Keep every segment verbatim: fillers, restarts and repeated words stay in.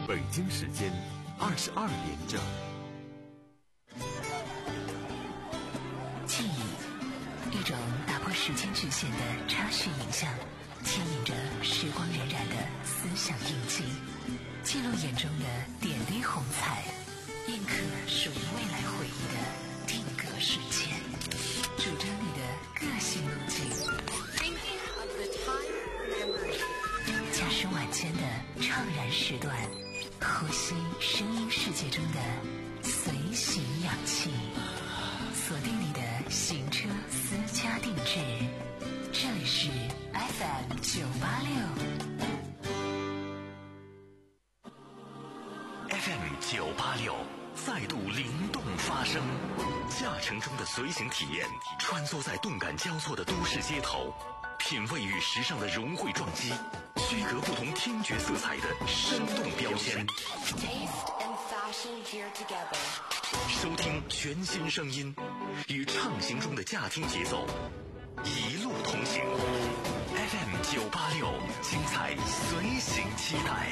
北京时间二十二点整。 记忆，一种打破时间局限的插叙影像，牵引着时光荏苒的思想印记，记录眼中的点滴红彩，印刻属于未来回忆的定格瞬间，主张你的个性路径。驾驶晚间的怅然时段，呼吸声音世界中的随行氧气，锁定你的行车私家定制。这里是 F M 九八六 F M 九八六再度灵动发声，驾乘中的随行体验，穿梭在动感交错的都市街头，品味与时尚的融汇撞击，区隔不同听觉色彩的生动标签，收听全新声音，与畅行中的驾听节奏一路同行。 F M 九八六，精彩随行期待。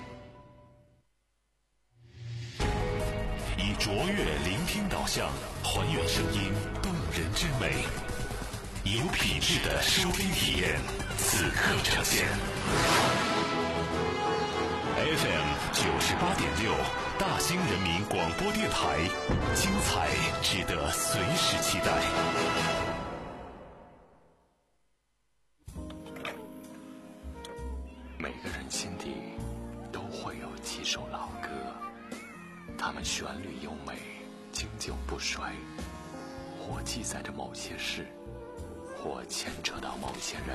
以卓越聆听导向，还原声音动人之美，有品质的收听体验，此刻呈现。F M 九十八点六，大兴人民广播电台，精彩值得随时期待。每个人心底都会有几首老歌，它们旋律优美，经久不衰，或记载着某些事，或牵扯到某些人。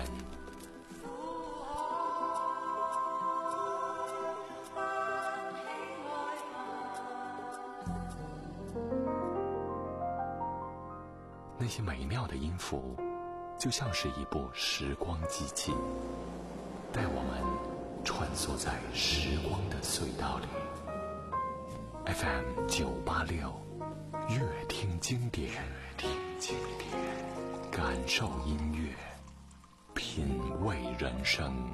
那些美妙的音符，就像是一部时光机器，带我们穿梭在时光的隧道里。F M 九八六，乐听经典，乐听经典，感受音乐，品味人生。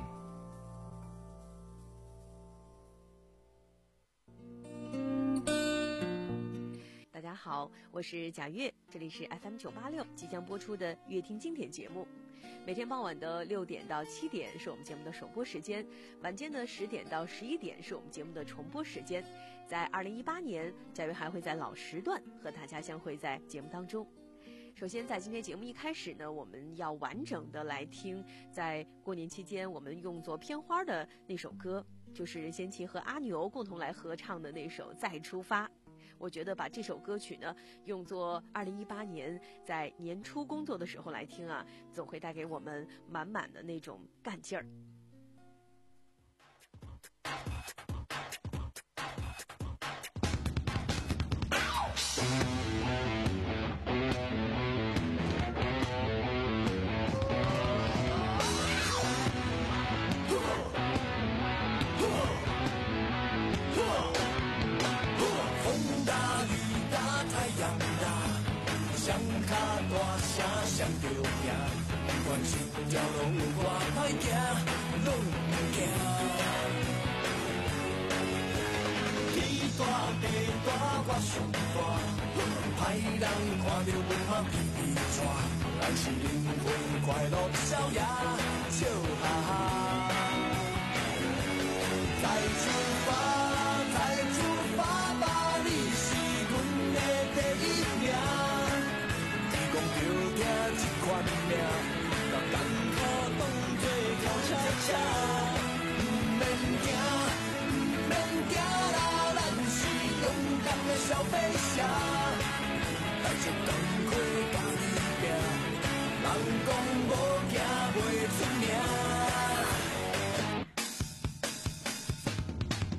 大家好，我是贾月，这里是 F M 九八六即将播出的乐听经典节目。每天傍晚的六点到七点是我们节目的首播时间，晚间的十点到十一点是我们节目的重播时间。在二零一八年，贾月还会在老时段和大家相会在节目当中。首先在今天节目一开始呢，我们要完整的来听在过年期间我们用作片花的那首歌，就是任贤齐和阿牛共同来合唱的那首《再出发》。我觉得把这首歌曲呢用作二零一八年在年初工作的时候来听啊，总会带给我们满满的那种干劲儿。 双脚大声上着行，不管一条路有偌歹行，拢毋惊。天大地大我上大，歹人看着阮嘛皮皮喘，咱是灵魂快乐逍遥，笑哈哈。再出发，再出发吧，你是阮的第一名。讲着听这款命，把艰苦当作口车车，不免惊，不免惊啦，咱是勇敢的小飞侠，带着钢盔甲你拼，人讲无惊袂出名。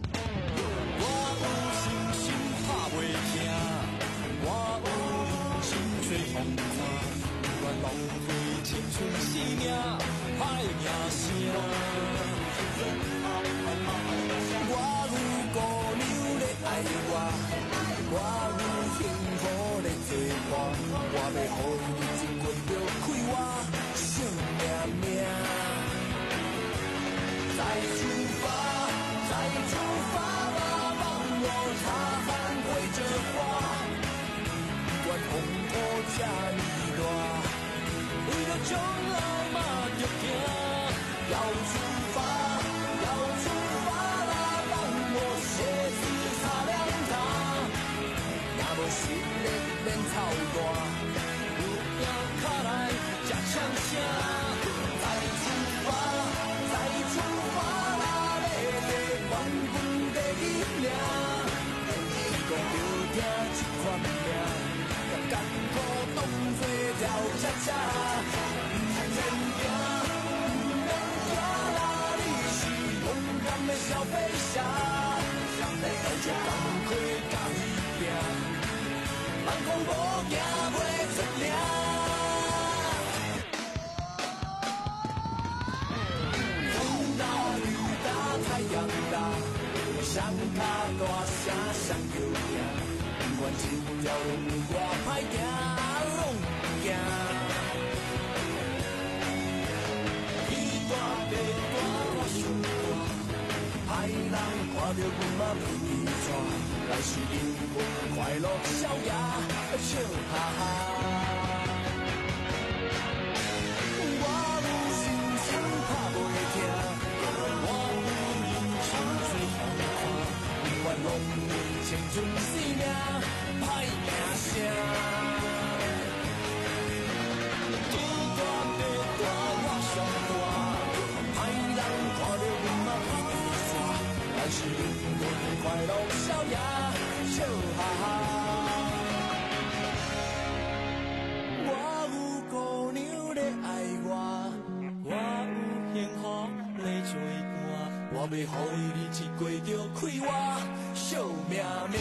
脚大声双叫赢，不管这条路有偌歹行，拢不惊。天大地大我想大，歹人看到阮嘛袂记抓，来是灵魂快乐逍遥，笑哈哈。我有心肠拍袂停，我有人生最难看，永远拢为青春生命歹名声。天大地大我上大，歹人看到阮嘛袂记煞，咱是灵魂快乐逍遥，笑哈哈。我有姑娘咧爱我，我有幸福咧做伴，我要予伊日子过着快活，笑命命。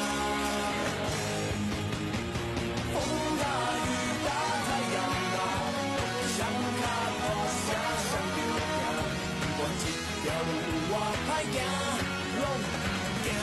风大雨大太阳大，双脚大声双叫赢，不管这条路有偌歹行，拢不惊。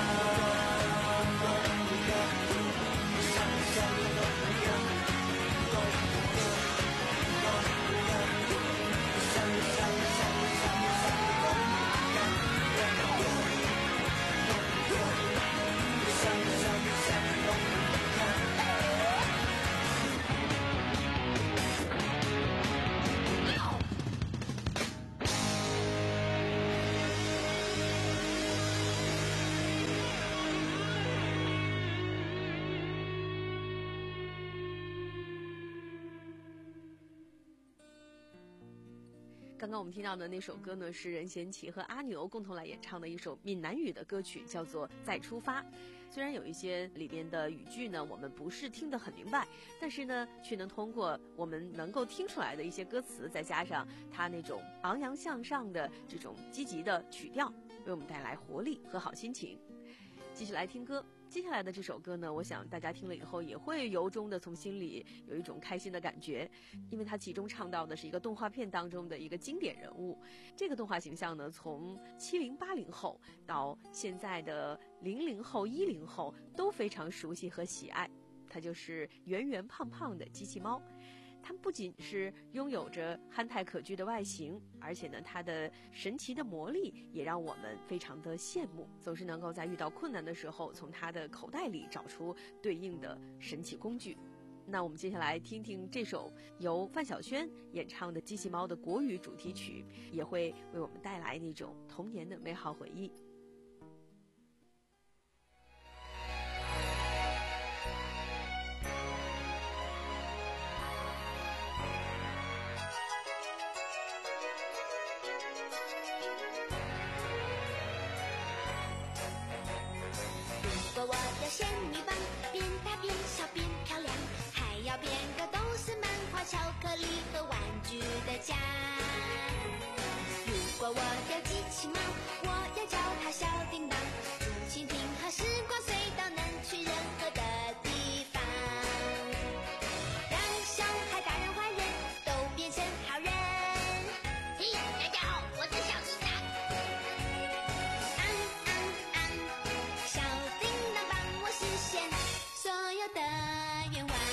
刚刚我们听到的那首歌呢，是任贤齐和阿牛共同来演唱的一首闽南语的歌曲，叫做《再出发》。虽然有一些里边的语句呢，我们不是听得很明白，但是呢，却能通过我们能够听出来的一些歌词，再加上它那种昂扬向上的这种积极的曲调，为我们带来活力和好心情。继续来听歌。接下来的这首歌呢，我想大家听了以后也会由衷的从心里有一种开心的感觉，因为它其中唱到的是一个动画片当中的一个经典人物。这个动画形象呢，从七零八零后到现在的零零后、一零后都非常熟悉和喜爱，它就是圆圆胖胖的机器猫。它不仅是拥有着憨态可掬的外形，而且呢，它的神奇的魔力也让我们非常的羡慕，总是能够在遇到困难的时候，从它的口袋里找出对应的神奇工具。那我们接下来听听这首由范晓萱演唱的《机器猫》的国语主题曲，也会为我们带来那种童年的美好回忆。 我要仙女棒，变大变小变漂亮，还要变个都是漫画、巧克力和玩具的家。如果我有机器猫，我要叫它小叮当，竹蜻蜓和时光隧道能去任何的地方，让小孩、大人、坏人都变成好人。嘿，大家好，我是小叮当。昂昂昂，小叮当帮我实现所有的愿望。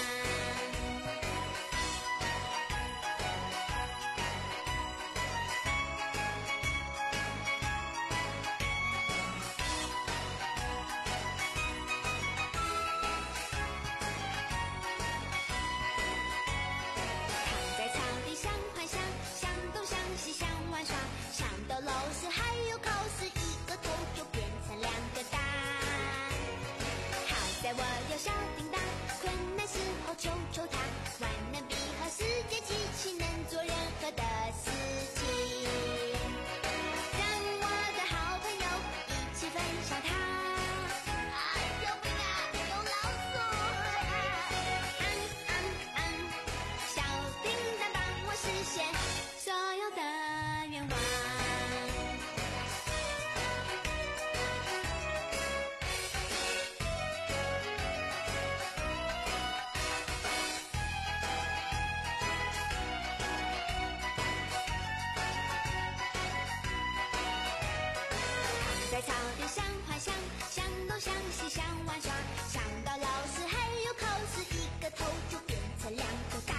幻想，想东想西想玩耍，想到老师还有考试，一个头就变成两个大。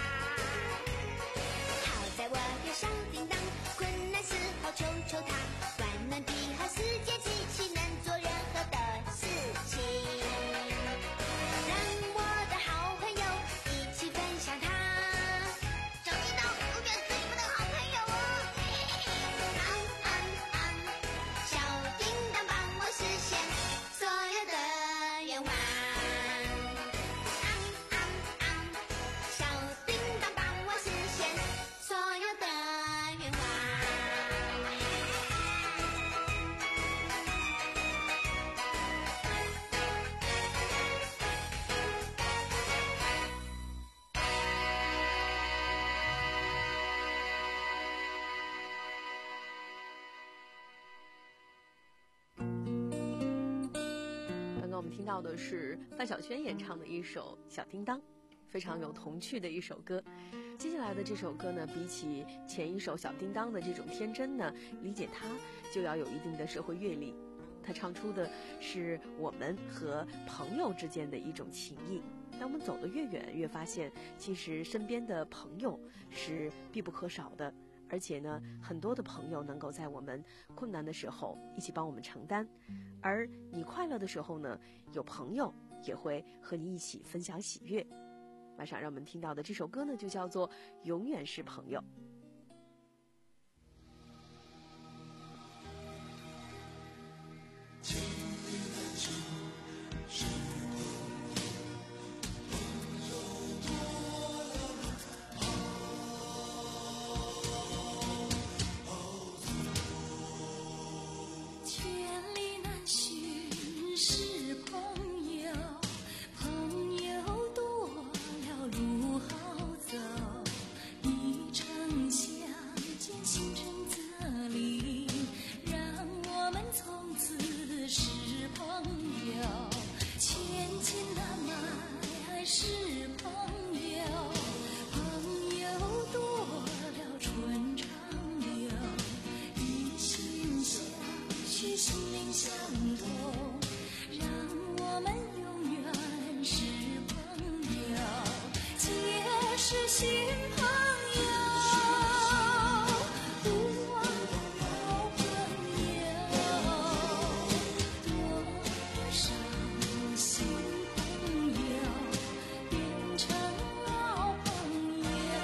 好在我有小叮当，困难时候求求他，万能皮和世界机器能做任何的事情，让我的好朋友一起分享它。小叮当永远是你们的好朋友哦。啊啊啊！小叮当帮我实现所有的愿望。啊啊啊！小叮当帮我实现所有的愿望。 刚刚我们听到的是范晓萱演唱的一首《小叮当》，非常有童趣的一首歌。接下来的这首歌呢，比起前一首《小叮当》的这种天真呢，理解它就要有一定的社会阅历。它唱出的是我们和朋友之间的一种情谊。当我们走得越远，越发现其实身边的朋友是必不可少的。而且呢，很多的朋友能够在我们困难的时候一起帮我们承担，而你快乐的时候呢，有朋友也会和你一起分享喜悦。马上让我们听到的这首歌呢，就叫做《永远是朋友》。 千里难寻是朋友，朋友多了路好走，一程相见心诚则灵，让我们从此是朋友。千金难买还是朋友，朋友多了春长流，一心相许心灵相通，让我们永远是朋友，皆是新朋友，不忘老朋友，多少新朋友变成老朋友，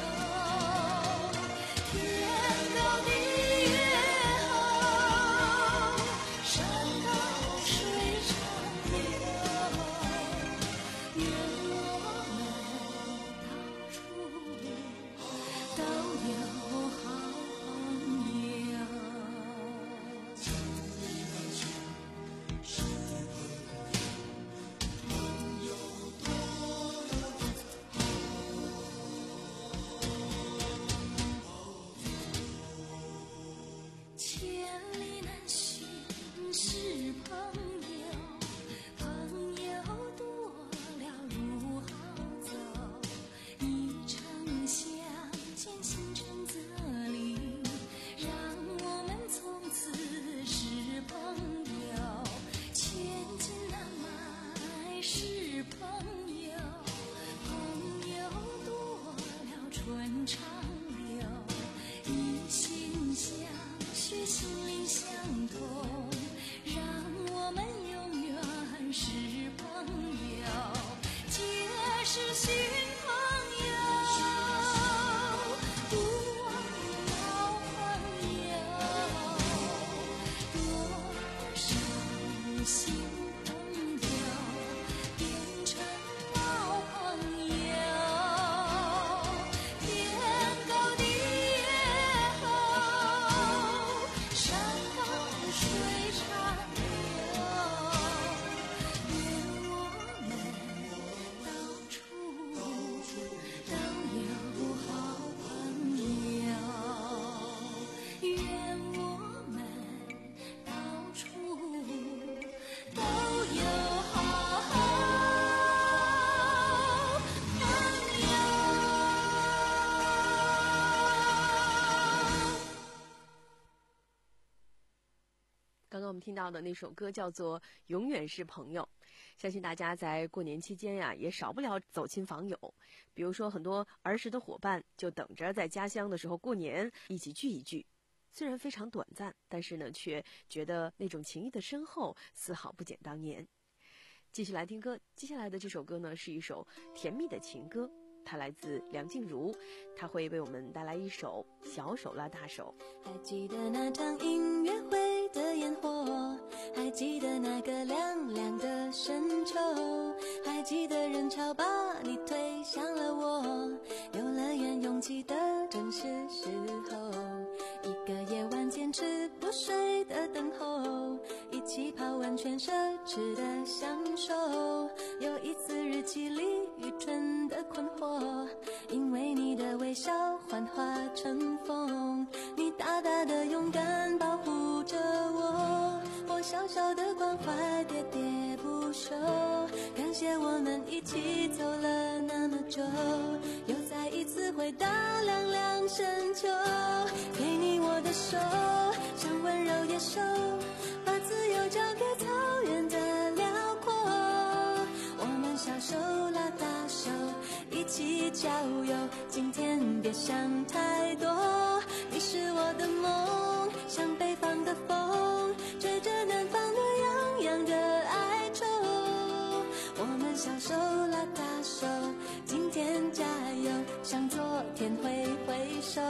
天高地远好，山高水长流，愿我们到处都有好朋友。千里难寻是朋友，朋友多了路好走，一程相见心诚则灵，让我们从此是朋友。千金难买是朋友，朋友多了春长流，一心相许心灵相通，让我们永远是朋友，皆是新朋友，不忘老朋友，多少新朋友变成老朋友，天高地远好，山高水长流，愿我们到处都有好朋友，愿我们到处都到的那首歌叫做《永远是朋友》。相信大家在过年期间呀，也少不了走亲访友。比如说，很多儿时的伙伴就等着在家乡的时候过年一起聚一聚。虽然非常短暂，但是呢，却觉得那种情谊的深厚，丝毫不减当年。继续来听歌，接下来的这首歌呢，是一首甜蜜的情歌。它来自梁静茹，她会为我们带来一首《小手拉大手》。 还记得那场音乐会的烟火，还记得那个凉凉的深秋，还记得人潮把你推向了我，游乐园拥挤的正是时候，一个夜晚坚持不睡的等候，一起泡温泉奢侈的享受，有一次日记里愚蠢的困惑，因为你的微笑幻化成风，你大大的勇敢保护着我，我小小的关怀喋喋不休，感谢我们一起走了那么久，又再一次回到凉凉深秋，给你我的手，像温柔野兽，把自由交给草原的辽阔，我们小手拉大手，一起郊游，今天别想太多，你是我的梦，像北方的风，吹着南方的洋洋的哀愁，我们小手拉大手，今天加油，向昨天挥挥手。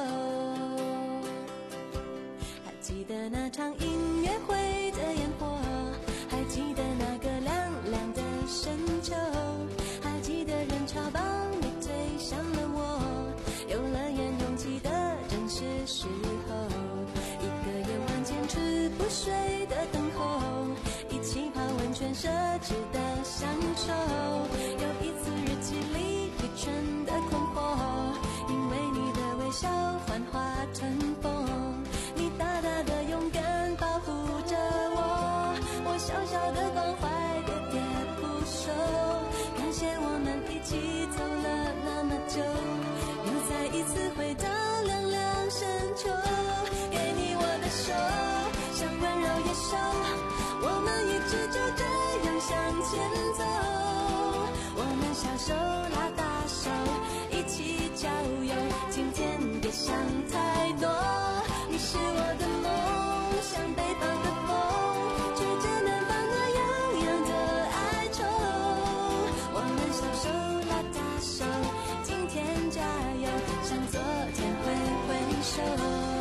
还记得那场音乐会的烟火，还记得那个凉凉的深秋，还记得人潮把你推向了我，游乐园拥挤的正是时候，一个夜晚坚持不睡的等候，一起泡温泉奢侈的享受，有一次日记里愚蠢的困惑，因为你的微笑幻化成风，你大大的勇敢保护着我，我小小的关怀喋喋不休，感谢我们一起走了那么久，又再一次回到凉凉深秋，给你我的手，像温柔野兽，我们一直就这样向前走，我们小手拉大手，一起郊游，今天别想太多，你是我的梦，像北方的风，吹着南方的洋洋的哀愁，我们小手拉大手，今天加油，向昨天挥挥手。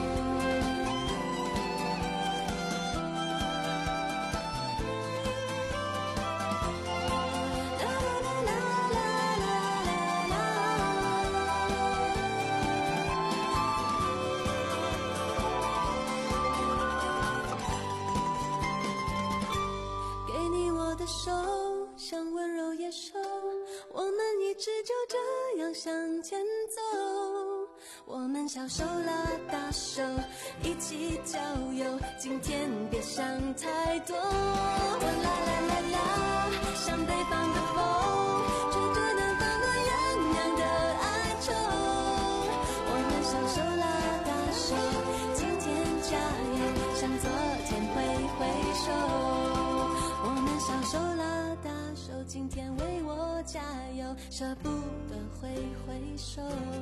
手像温柔野兽，我们一直就这样向前走，我们小手拉大手，一起郊游，今天别想太多，啦啦啦啦，像北方的风，吹着南方的洋洋的哀愁，我们小手拉大手，今天加油，向昨天挥挥手，我们小手拉大手，今天为我加油，舍不得挥挥手。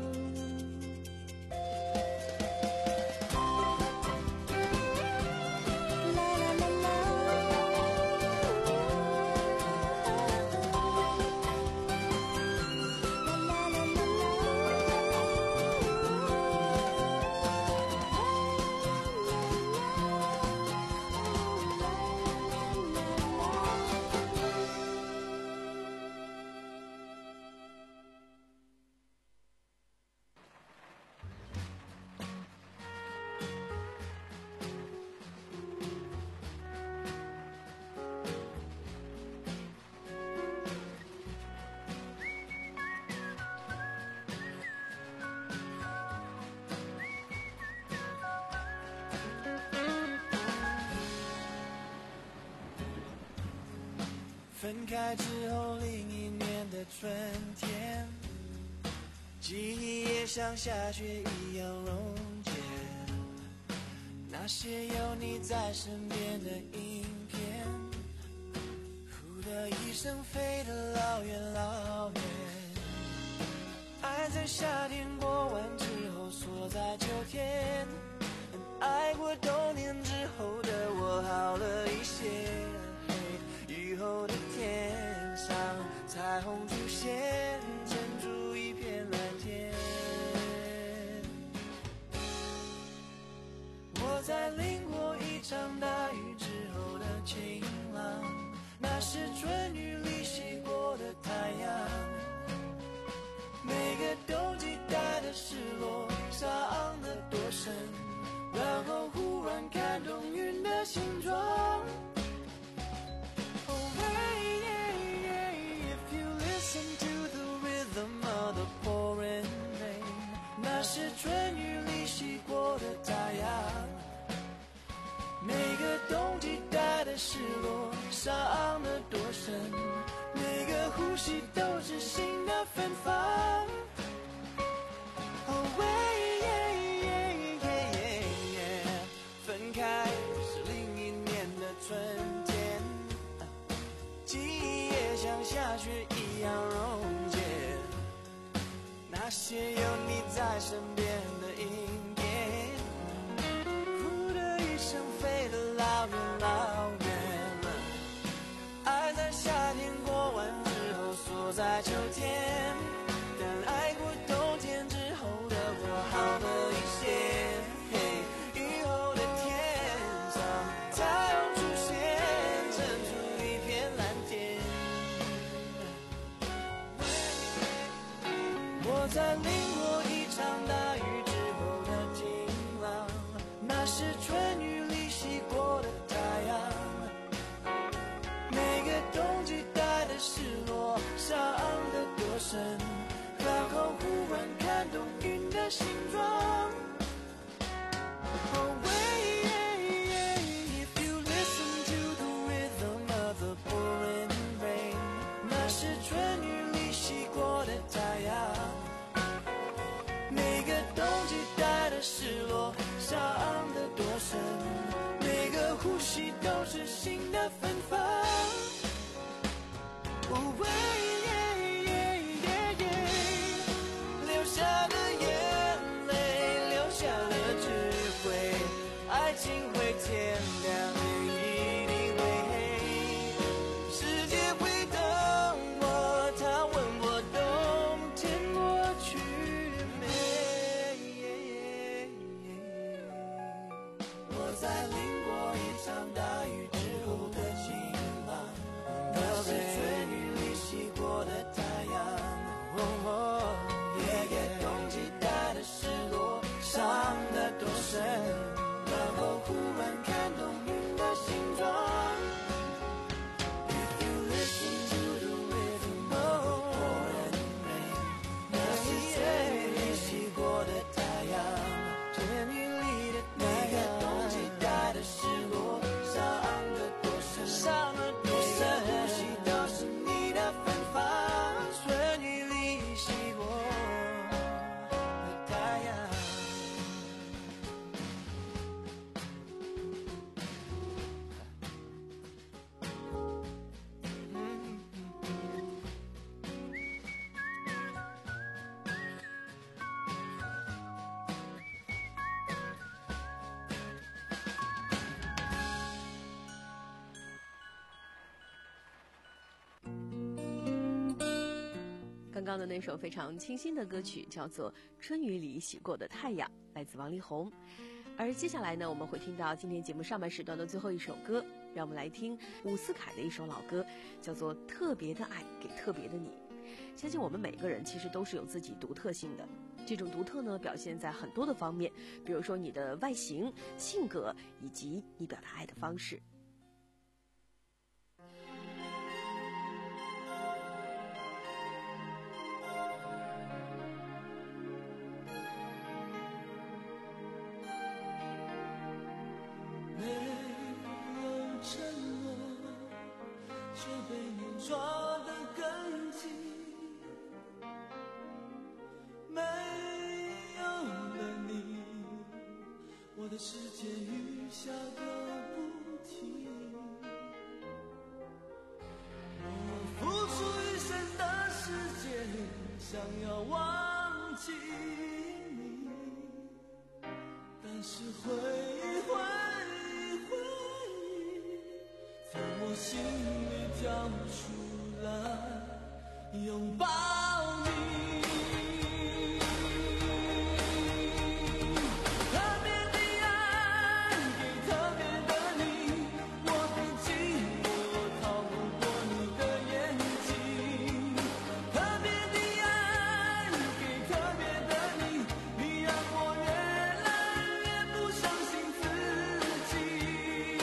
分开之后另一年的春天，记忆也像下雪一样溶解，那那些有你在身边的影片，呼的一声飞得老远老远。爱在夏天过完之后锁在秋天，爱过冬天之后的我好了一些。以后的天上彩虹出现，撑出一片蓝天。我在淋过一场大雨之后的晴朗，那是春雨里洗过的太阳。每个冬季带的失落，伤得多深，然后忽然看懂云的形状。Oh, hey, yeah, yeah, if you listen to the rhythm of the pouring rain， 那是春雨里洗过的太阳。每个冬季带的失落，伤得多深，每个呼吸都是新的芬芳。Oh, yeah, yeah, yeah, yeah， 分开是另一年的春天，记忆也像下雪一样溶解。那些有你在身边的影片，呼的一声飞得老远老远。爱在夏天过完之后锁在秋天，但爱过冬天之后的我好了一些。以后的天上太阳出现，撑出一片蓝天。我在淋过一场大雨之后的晴朗，那是春雨里洗过的太阳。每个冬季带的失落，伤得多深，然后忽然看懂云的形状。Oh, yeah, yeah, if you listen to the rhythm of the pouring rain， 那是春雨里洗过的太阳。每个冬季带的失落，伤得多深，每个呼吸都是新的芬芳。Oh, yeah, yeah, yeah, yeah， 流下的眼泪，流下了智慧，爱情会天亮，也一定会黑。世界会等我，他问我冬天过去没？我在淋过一场大雨之后的晴朗，那是春雨里洗过的太阳。每个冬季带的失落，伤得多深，然后忽然看懂云的形状。If you listen to the rhythm of the pouring rain， 那是春雨里洗过的太阳。春雨里的太阳，每个冬季带的失落，伤得多深，伤得多深，呼吸都是你的芬芳。春雨里洗过的太阳。 刚刚的那首非常清新的歌曲叫做《春雨里洗过的太阳》，来自王力宏。而接下来呢，我们会听到今天节目上半时段的最后一首歌，让我们来听伍思凯的一首老歌，叫做《特别的爱给特别的你》。相信我们每个人其实都是有自己独特性的，这种独特呢，表现在很多的方面，比如说你的外形、性格，以及你表达爱的方式。 没有承诺，却被你抓得更紧。没有了你，我的世界与我心里跳出来拥抱你。特别的爱给特别的你，我的寂寞逃不过你的眼睛。特别的爱给特别的你，你让我越来越不相信自己。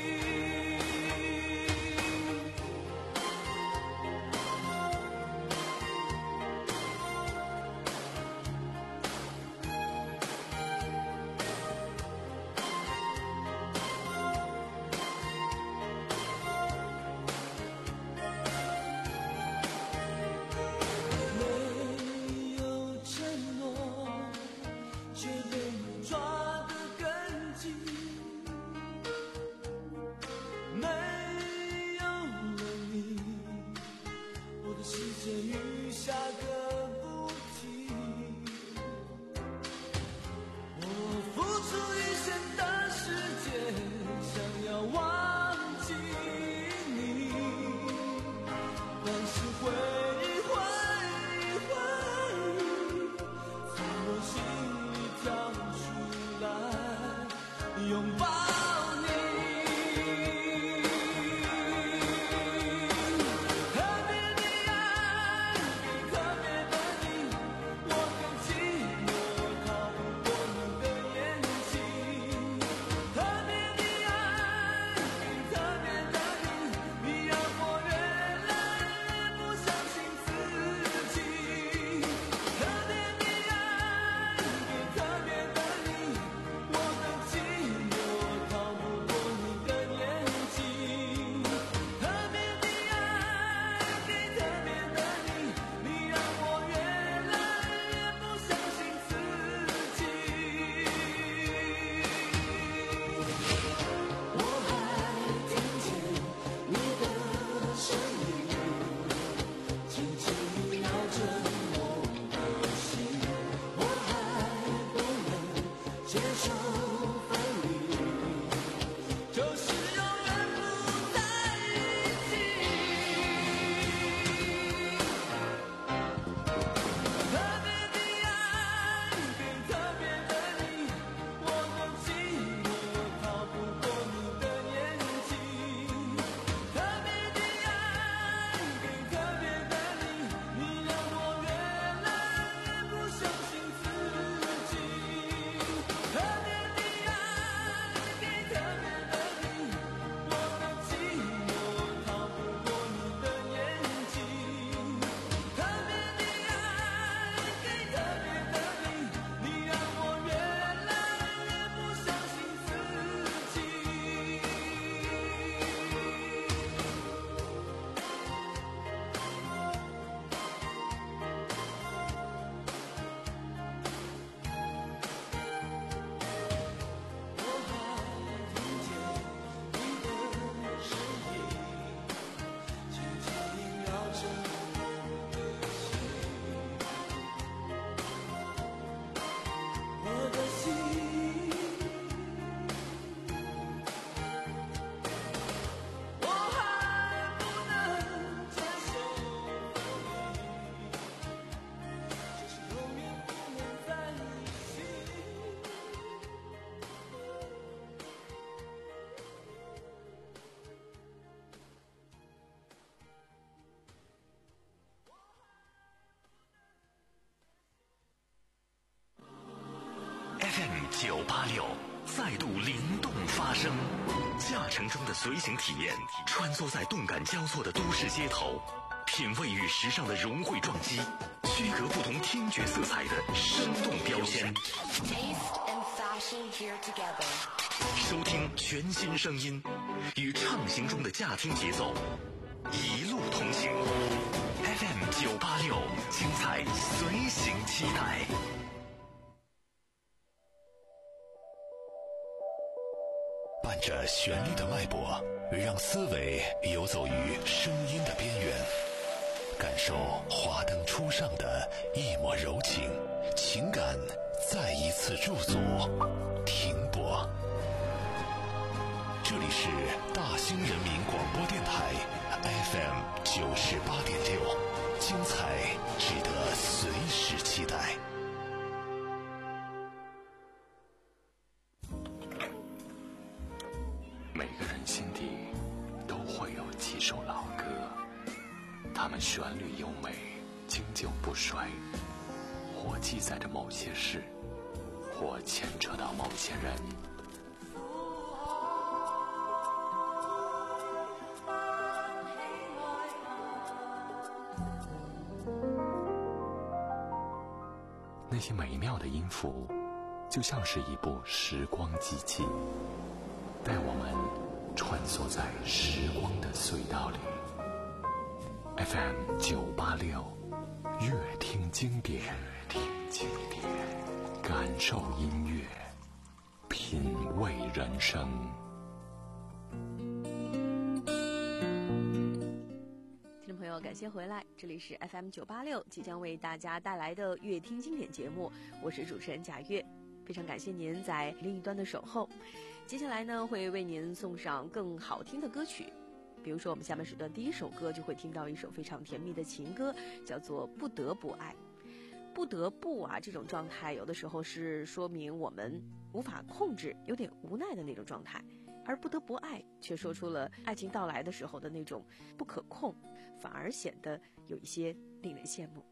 没有承诺，却被你抓得更紧。没有了你，我的世界雨下个不停。我付出一生的时间，想要忘记你，但是回忆回忆回忆，从我心里跳出来拥抱你。特别的爱给特别的你，我的寂寞逃不过你的眼睛。特别的爱给特别的你，你让我越来越不相信自己。特别的爱给特别的你，我的寂寞逃不过你的眼睛。特别的爱给特别的你，你让我越来越不相信自己。我还听见你的声音，轻轻摇着我的心。我还不能接受分离，就是永远不在一起。特别的爱给特别的你，我的寂寞逃不过你的眼睛。特别的爱给特别的你，你让我越来越不相信自己。特别的爱给特别的你，我的寂寞逃不过你的眼睛。特别的爱给特别的你，你让我越来越不相信自己。我还听见你的声音，轻轻摇着我的心。我的心，我还不能接受分离，就是永远不能在一起。 F M 九八六再度灵动发声，驾乘中的随行体验，穿梭在动感交错的都市街头，品味与时尚的融汇撞击，区隔不同听觉色彩的生动标签。 Taste and fashion here together. 收听全新声音，与畅行中的驾听节奏，一路同行。F M 九八六，精彩随行期待。伴着旋律的脉搏，让思维游走于声音的边缘，感受华灯初上的一抹柔情，情感再一次驻足停泊。这里是大兴人民广播电台 F M 九十八点六，精彩值得随时期待。 每个人心底都会有几首老歌，它们旋律优美，经久不衰，或记载着某些事，或牵扯到某些人。那些美妙的音符，就像是一部时光机器，带我们穿梭在时光的隧道里。F M 九八六，乐听经典，乐听经典，感受音乐，品味人生。 听众朋友，感谢回来，这里是 F M 九八六，即将为大家带来的乐听经典节目，我是主持人贾月，非常感谢您在另一端的守候。接下来呢，会为您送上更好听的歌曲，比如说我们下面时段第一首歌就会听到一首非常甜蜜的情歌，叫做《不得不爱》。不得不啊，这种状态有的时候是说明我们无法控制，有点无奈的那种状态，而不得不爱却说出了爱情到来的时候的那种不可控，反而显得有一些令人羡慕。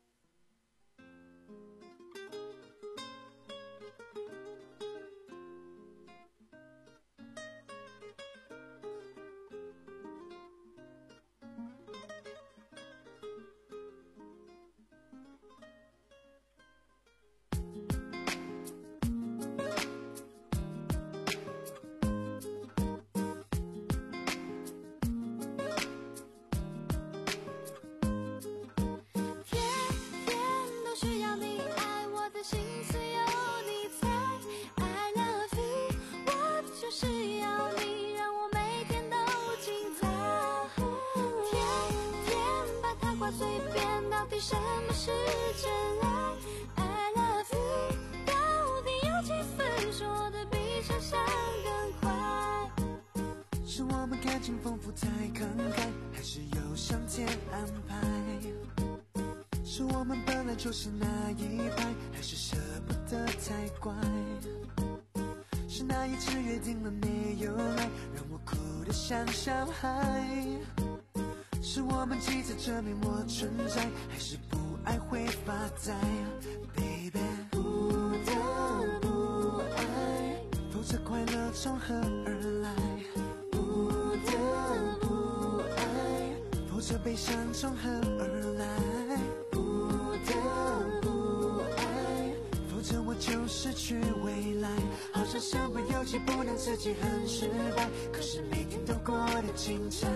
什么是真爱 I love you 到底有几分说的比想象更快， 是我们感情丰富太慷慨，还是有上天安排？是我们本来就是那一派，还是舍不得太乖？是那一次约定了没有来，让我哭得像小孩？是我们急着证明我存在，还是不爱会发呆 Baby 不得不爱，否则快乐从何而来？不得不爱，否则悲伤从何而来？不得不爱，否则我就失去未来。好像身不由己，不能自己很失败，可是每天都过得精彩。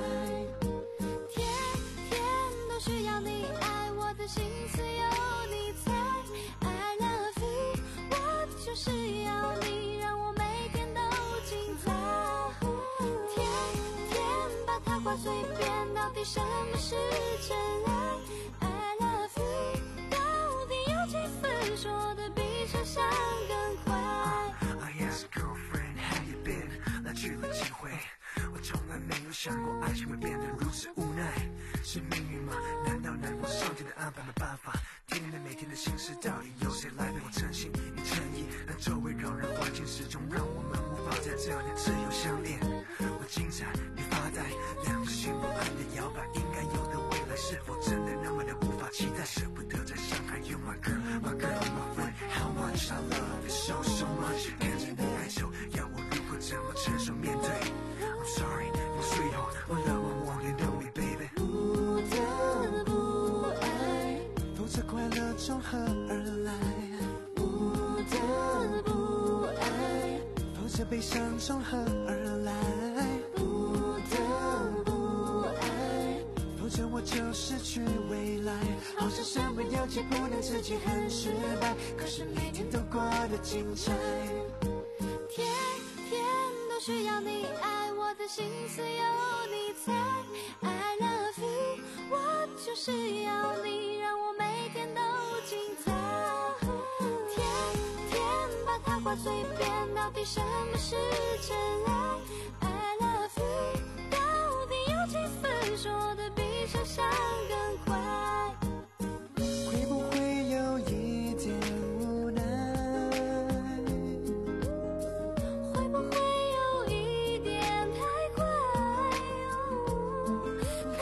需要你爱，我的心思有你猜 I love you 我就是要你让我每天都精彩。天天把它挂嘴边，到底什么是真爱 I love you 到底有几分说的比想象更快。 I ask girlfriend how you been 来去了几回，我从来没有想过爱情会变得如此无奈，是命运吗？难道难过上天的安排没办法？天天的每天的心事，到底由谁来陪我诚心与诚意？让周围扰人环境始终让我们无法在这里自由相恋。我精彩，你发呆，两个心不安的摇摆，应该有的未来是否真的那么的无法期待？舍不得再伤害 You my girl, my girl, my friend How much I love you so so much 看着你哀愁，要我如何怎么承受面对 I'm sorry, my sweetheart 我 love I want you know me baby 不得不爱， 否则快乐从何而来？ 不得不爱， 否则悲伤从何而来？ 不得不爱， 否则我就失去未来。好像身不由己，不能自己很失败，可是每天都过得精彩。 天天都需要你爱，我的心思有你猜 I love you 我就是要你让我每天都精彩。天天把它挂嘴边，到底什么是真爱 I love you 到底有几分说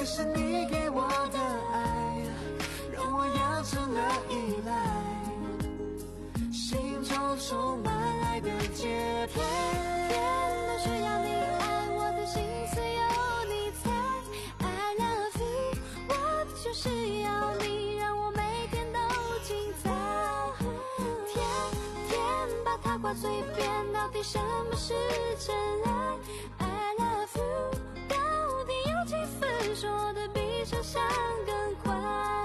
是你给我的爱，让我养成了依赖，心中充满爱的节拍。 天都需要你爱，我的心思有你猜。I love you， 我就是要你，让我每天都精彩。天天把它挂嘴边，到底什么是真爱 ？I love you， 到底有几分说的比想象更快？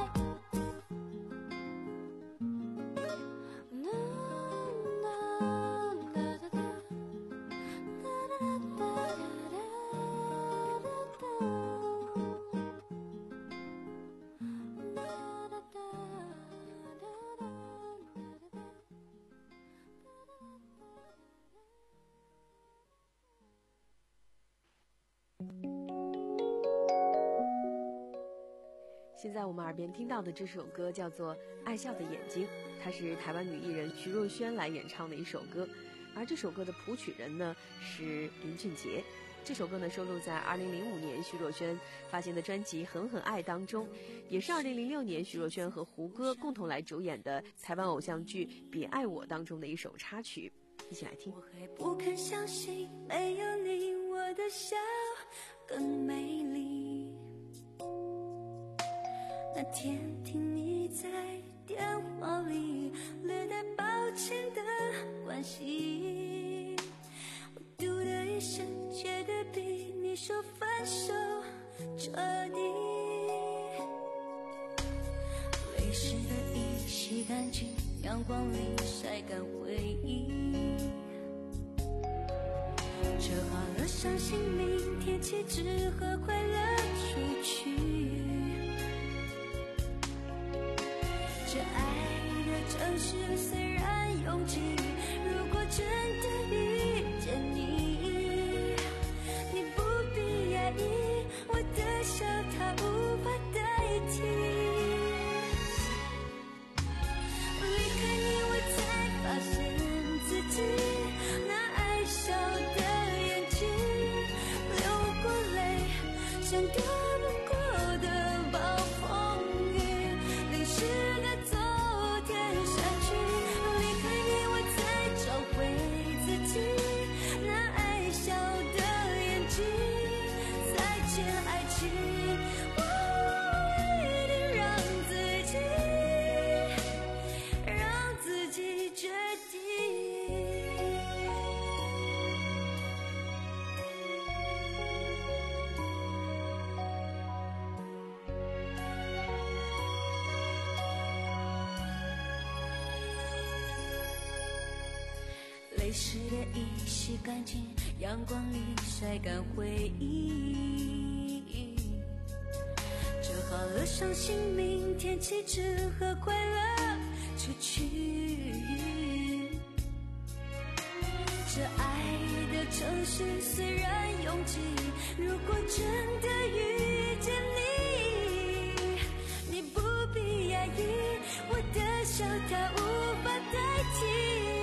现在我们耳边听到的这首歌叫做《爱笑的眼睛》，它是台湾女艺人徐若瑄来演唱的一首歌，而这首歌的谱曲人呢是林俊杰。这首歌呢收录在二零零五年徐若瑄发行的专辑《狠狠爱》当中，也是二零零六年徐若瑄和胡歌共同来主演的台湾偶像剧《别爱我》当中的一首插曲，一起来听。 我还不肯相信，没有你，我的笑更美丽。那天听你在电话里略带抱歉的关心，我嘟的一声，觉得比你说分手彻底。泪湿的衣洗干净，阳光里晒干回忆，折好了伤心，明天起只和快乐出去。这爱的城市虽然拥挤，如果真的遇见你，你不必压抑，我的笑它无法代替。离开你我才发现自己那爱笑的眼睛，流过泪像躲不过的暴风雨，淋湿的昨天删去。离开你我才找回自己那爱笑的眼睛，再见爱情，我一定让自己让自己决定。泪湿的衣洗干净，阳光里晒干回忆，折好了伤心，明天起只和快乐出去。这爱的城市虽然拥挤，如果真的遇见你，你不必压抑，我的笑它无法代替。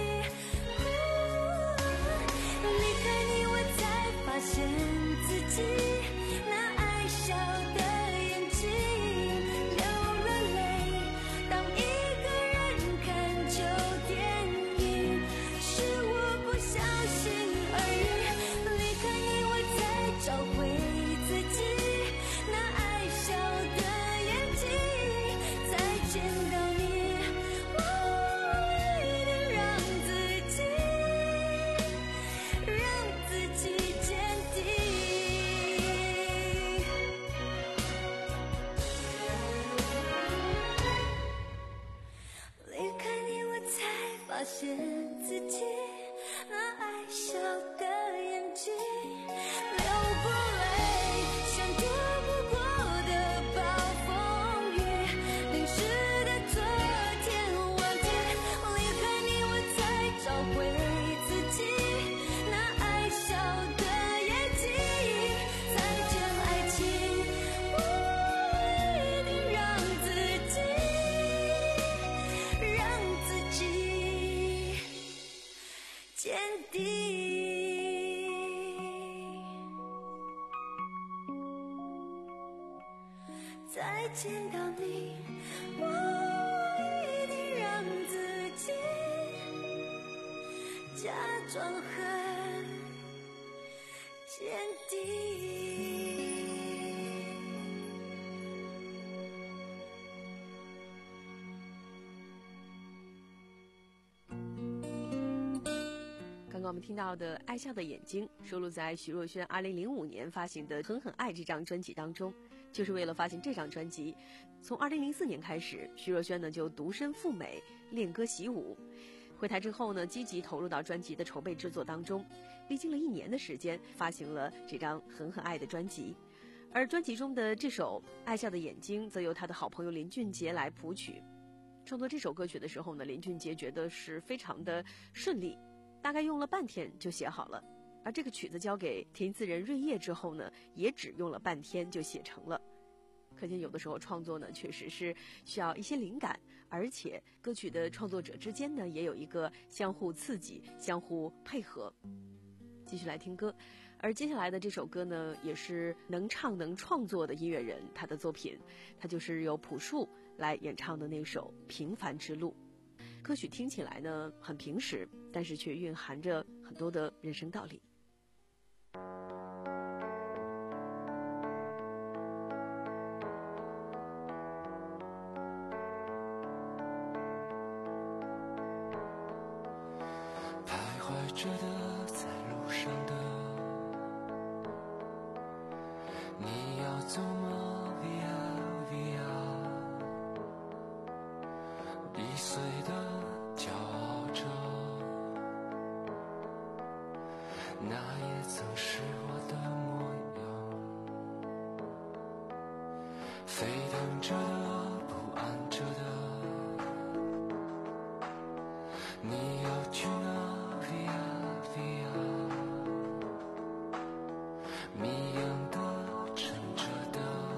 离开你我才发现自己那爱笑的眼睛，流了泪，当一个人看旧电影，是我不小心而已。离开你我才找回自己再见到你，我一定让自己假装很坚定。 刚刚我们听到的《爱笑的眼睛》收录在徐若瑄二零零五年发行的《狠狠爱》这张专辑当中。就是为了发行这张专辑，从二零零四年开始，徐若瑄呢就独身赴美练歌习舞。回台之后呢，积极投入到专辑的筹备制作当中，历经了一年的时间，发行了这张《狠狠爱》的专辑。而专辑中的这首《爱笑的眼睛》则由他的好朋友林俊杰来谱曲。创作这首歌曲的时候呢，林俊杰觉得是非常的顺利，大概用了半天就写好了。而这个曲子交给填词人瑞叶之后呢，也只用了半天就写成了。可见有的时候创作呢，确实是需要一些灵感，而且歌曲的创作者之间呢，也有一个相互刺激、相互配合。继续来听歌，而接下来的这首歌呢，也是能唱能创作的音乐人他的作品，他就是由朴树来演唱的那首《平凡之路》。歌曲听起来呢很平实，但是却蕴含着很多的人生道理。 徘徊着的，在路上的，你要走吗 ？Via Via， 易碎的骄傲着，那也曾是我的模样。沸腾着的，不安着的，你要去哪？Via Via， 谜样的，沉着的，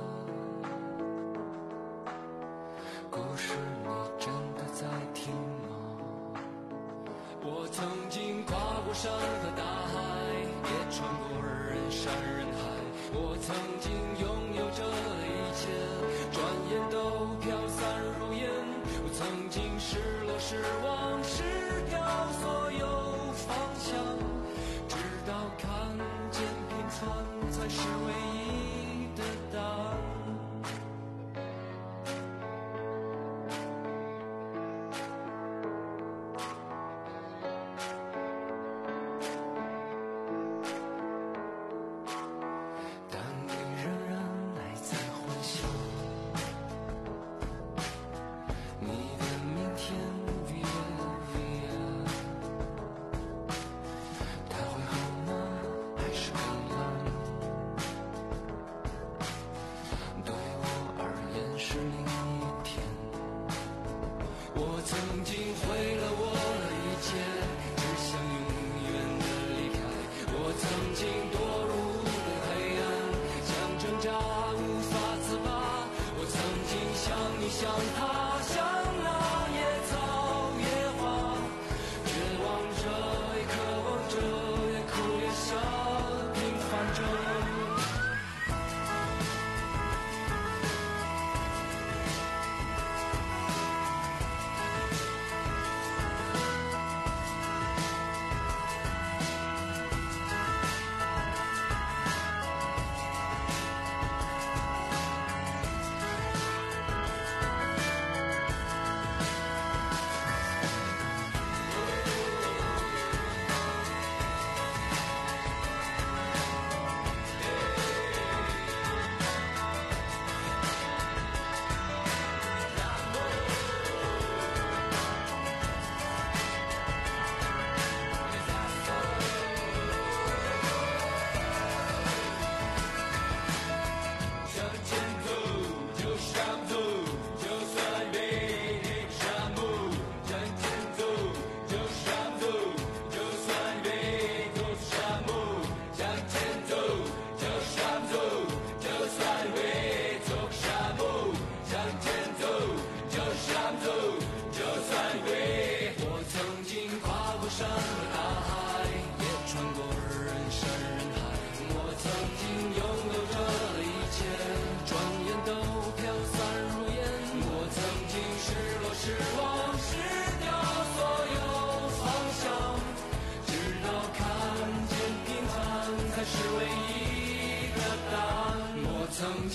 故事你真的在听吗？我曾经跨过山和大海，也穿过人山人海。我曾经拥有着一切，转眼都飘散如烟。我曾经失落失望失掉所有方向，直到看见平凡才是唯一的答案。但你仍然还在幻想，你的明天 Via Via， 它会好吗？还是很冷？对我而言是另一天。我曾经毁了我的一切，只想永远的离开。我曾经堕入了黑暗，想挣扎无法自拔。我曾经像你像他，像那野草野花，绝望着也渴望着，也哭也笑，平凡着。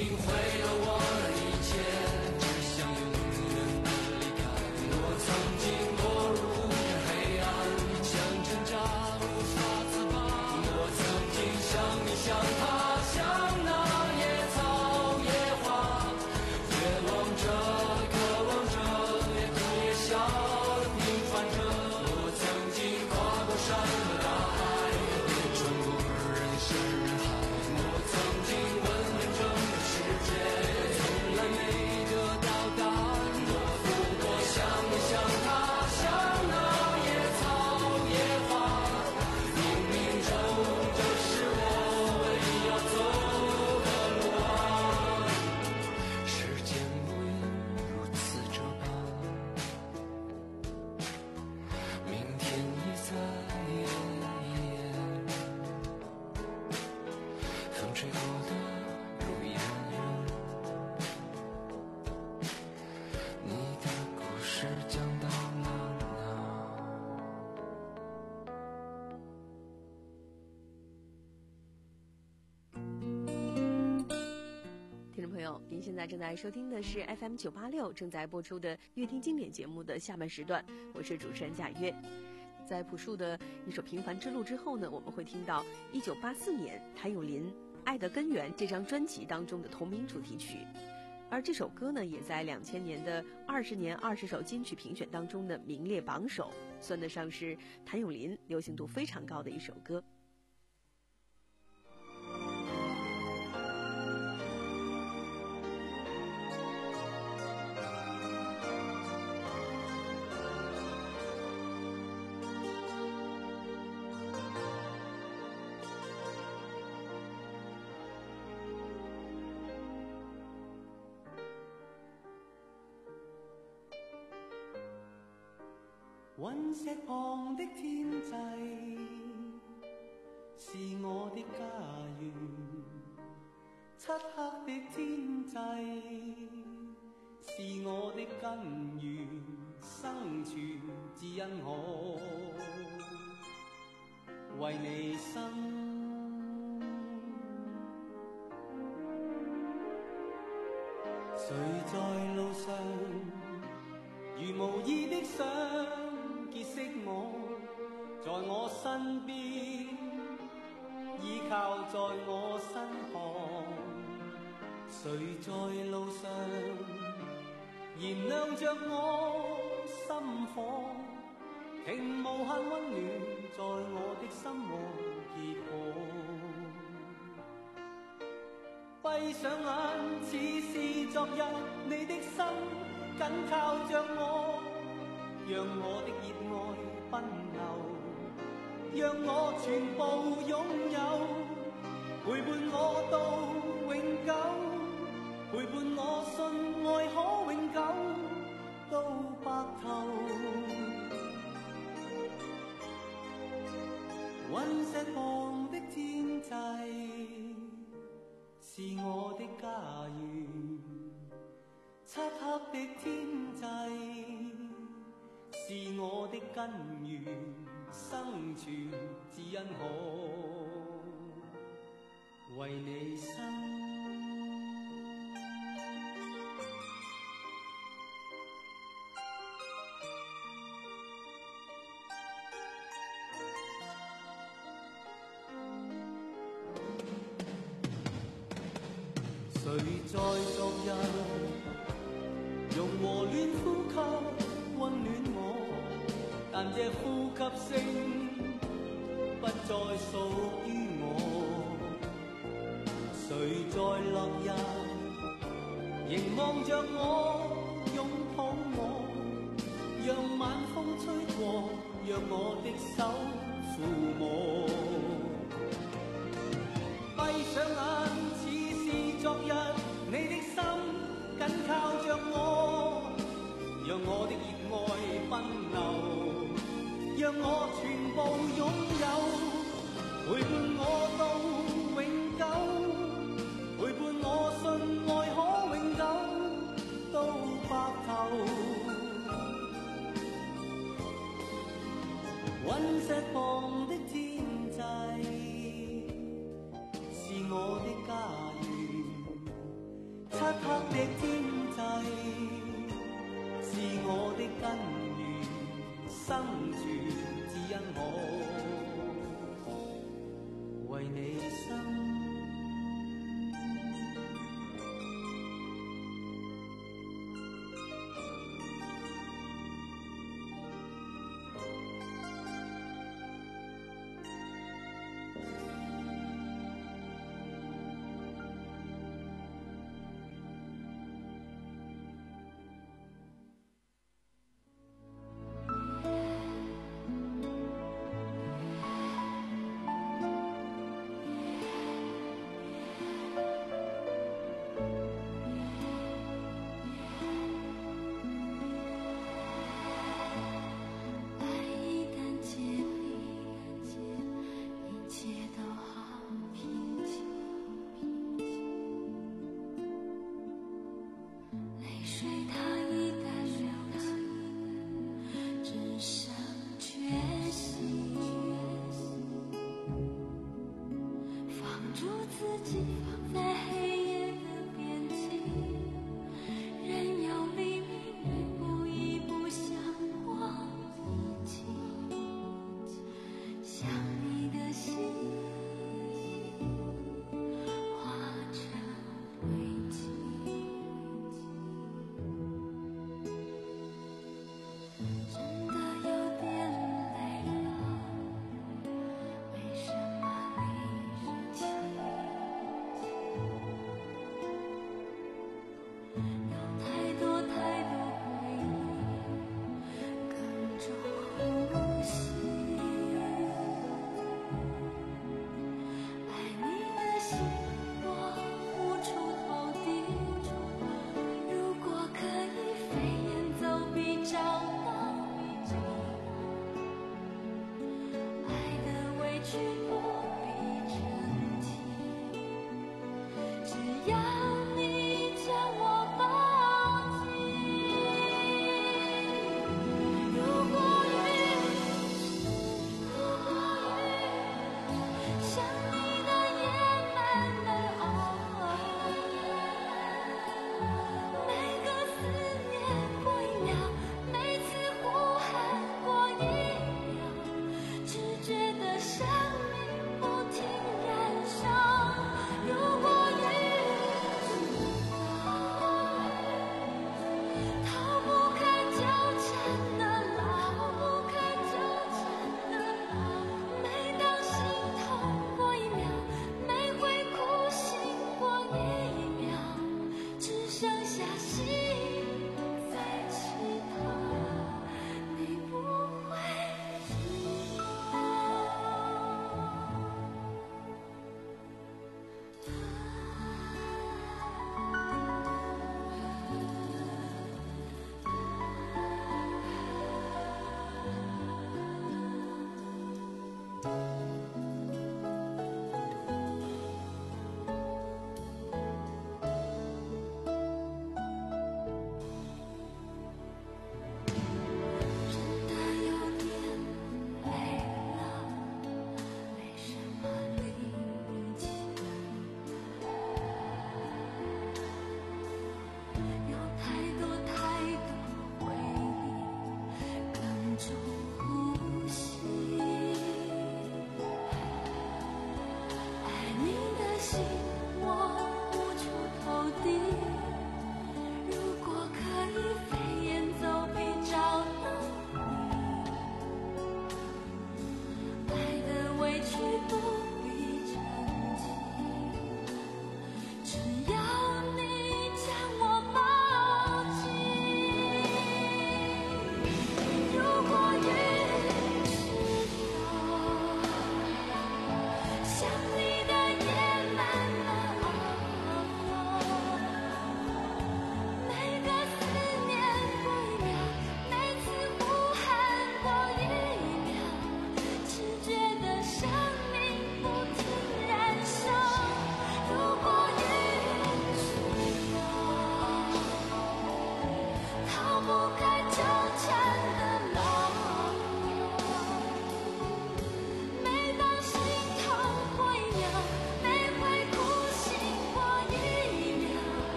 毁了我的一切，只想永远的离开。我曾经落入黑暗，想挣扎无法自拔。我曾经像你像他，像那野草野花，绝望着渴望着，也哭也笑地平凡着。我曾经跨过山和大海，也穿过人山人海。我曾经问遍整个世界，从来没得到答案。我不过像你像他，像那野草野花，冥冥中这是我唯一要走的路啊。时间无言，如此这般，明天已在眼。风吹过的路依然远，你的故事讲到了哪？ 听众朋友，您现在正在收听的是 F M 九八六正在播出的乐听经典节目的下半时段，我是主持人贾月。在朴树的一首《平凡之路》之后呢，我们会听到一九八四年谭咏麟《爱的根源》这张专辑当中的同名主题曲，而这首歌呢，也在两千年的二十年二十首金曲评选当中呢名列榜首，算得上是谭咏麟流行度非常高的一首歌。 陨石旁的天际是我的家園，漆黑的天際是我的根源，生存只因我為你生。誰在路上如無意的想結識我，在我身邊，依靠在我身旁。誰在路上燃亮着我心火，停無限溫暖在我的心窩結果。閉上眼似是昨日，你的心緊靠着我，讓我的熱愛奔流，讓我全部擁有，陪伴我到永久，陪伴我信愛可永久到白頭。隕石旁的天際是我的家園，漆黑的天際是我的根源，生存只因可為你生。誰在昨日用和暖呼吸溫暖我，但這呼吸聲不再屬於我。誰在落日凝望着我，擁抱我，讓晚風吹過，讓我的手撫摸。閉上眼昨日你的心緊靠着我，讓我的熱愛奔流，讓我全部擁有，陪伴我到永久，陪伴我信愛可永久到白頭。隕石旁的天際是我的家園， 漆黑的天際，是我的根源，生存只因我為你生。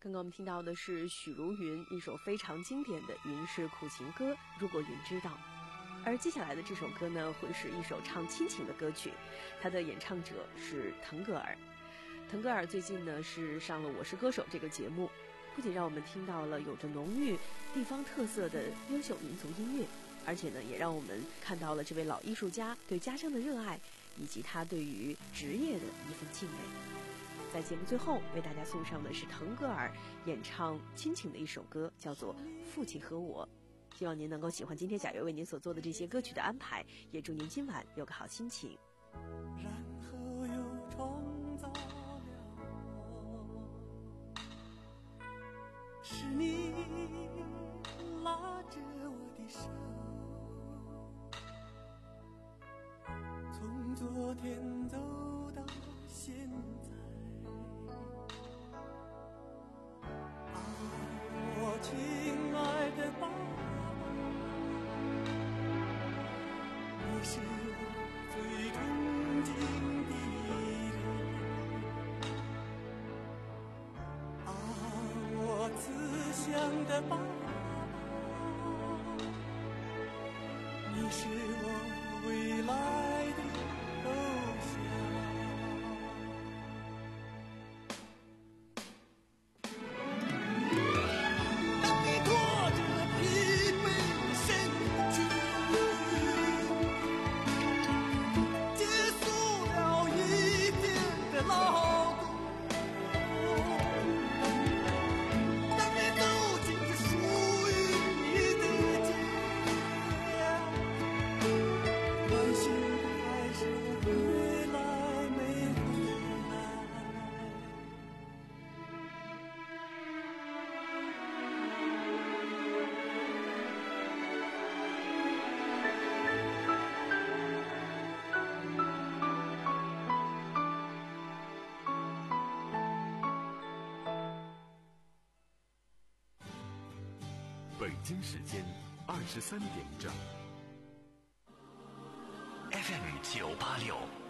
刚刚我们听到的是许茹芸一首非常经典的云式苦情歌《如果云知道》，而接下来的这首歌呢，会是一首唱亲情的歌曲，它的演唱者是腾格尔。腾格尔最近呢是上了《我是歌手》这个节目，不仅让我们听到了有着浓郁地方特色的优秀民族音乐，而且呢也让我们看到了这位老艺术家对家乡的热爱，以及他对于职业的一份敬畏。在节目最后为大家送上的是腾格尔演唱亲情的一首歌，叫做《父亲和我》。希望您能够喜欢今天贾月为您所做的这些歌曲的安排，也祝您今晚有个好心情。 然后又创造了我，是你拉着我的手，从昨天走到现在。啊，我亲爱的爸爸，你是我最憧憬的人。啊，我慈祥的爸爸，你是我未来的偶像。 北京时间二十三点整。 F M 九八六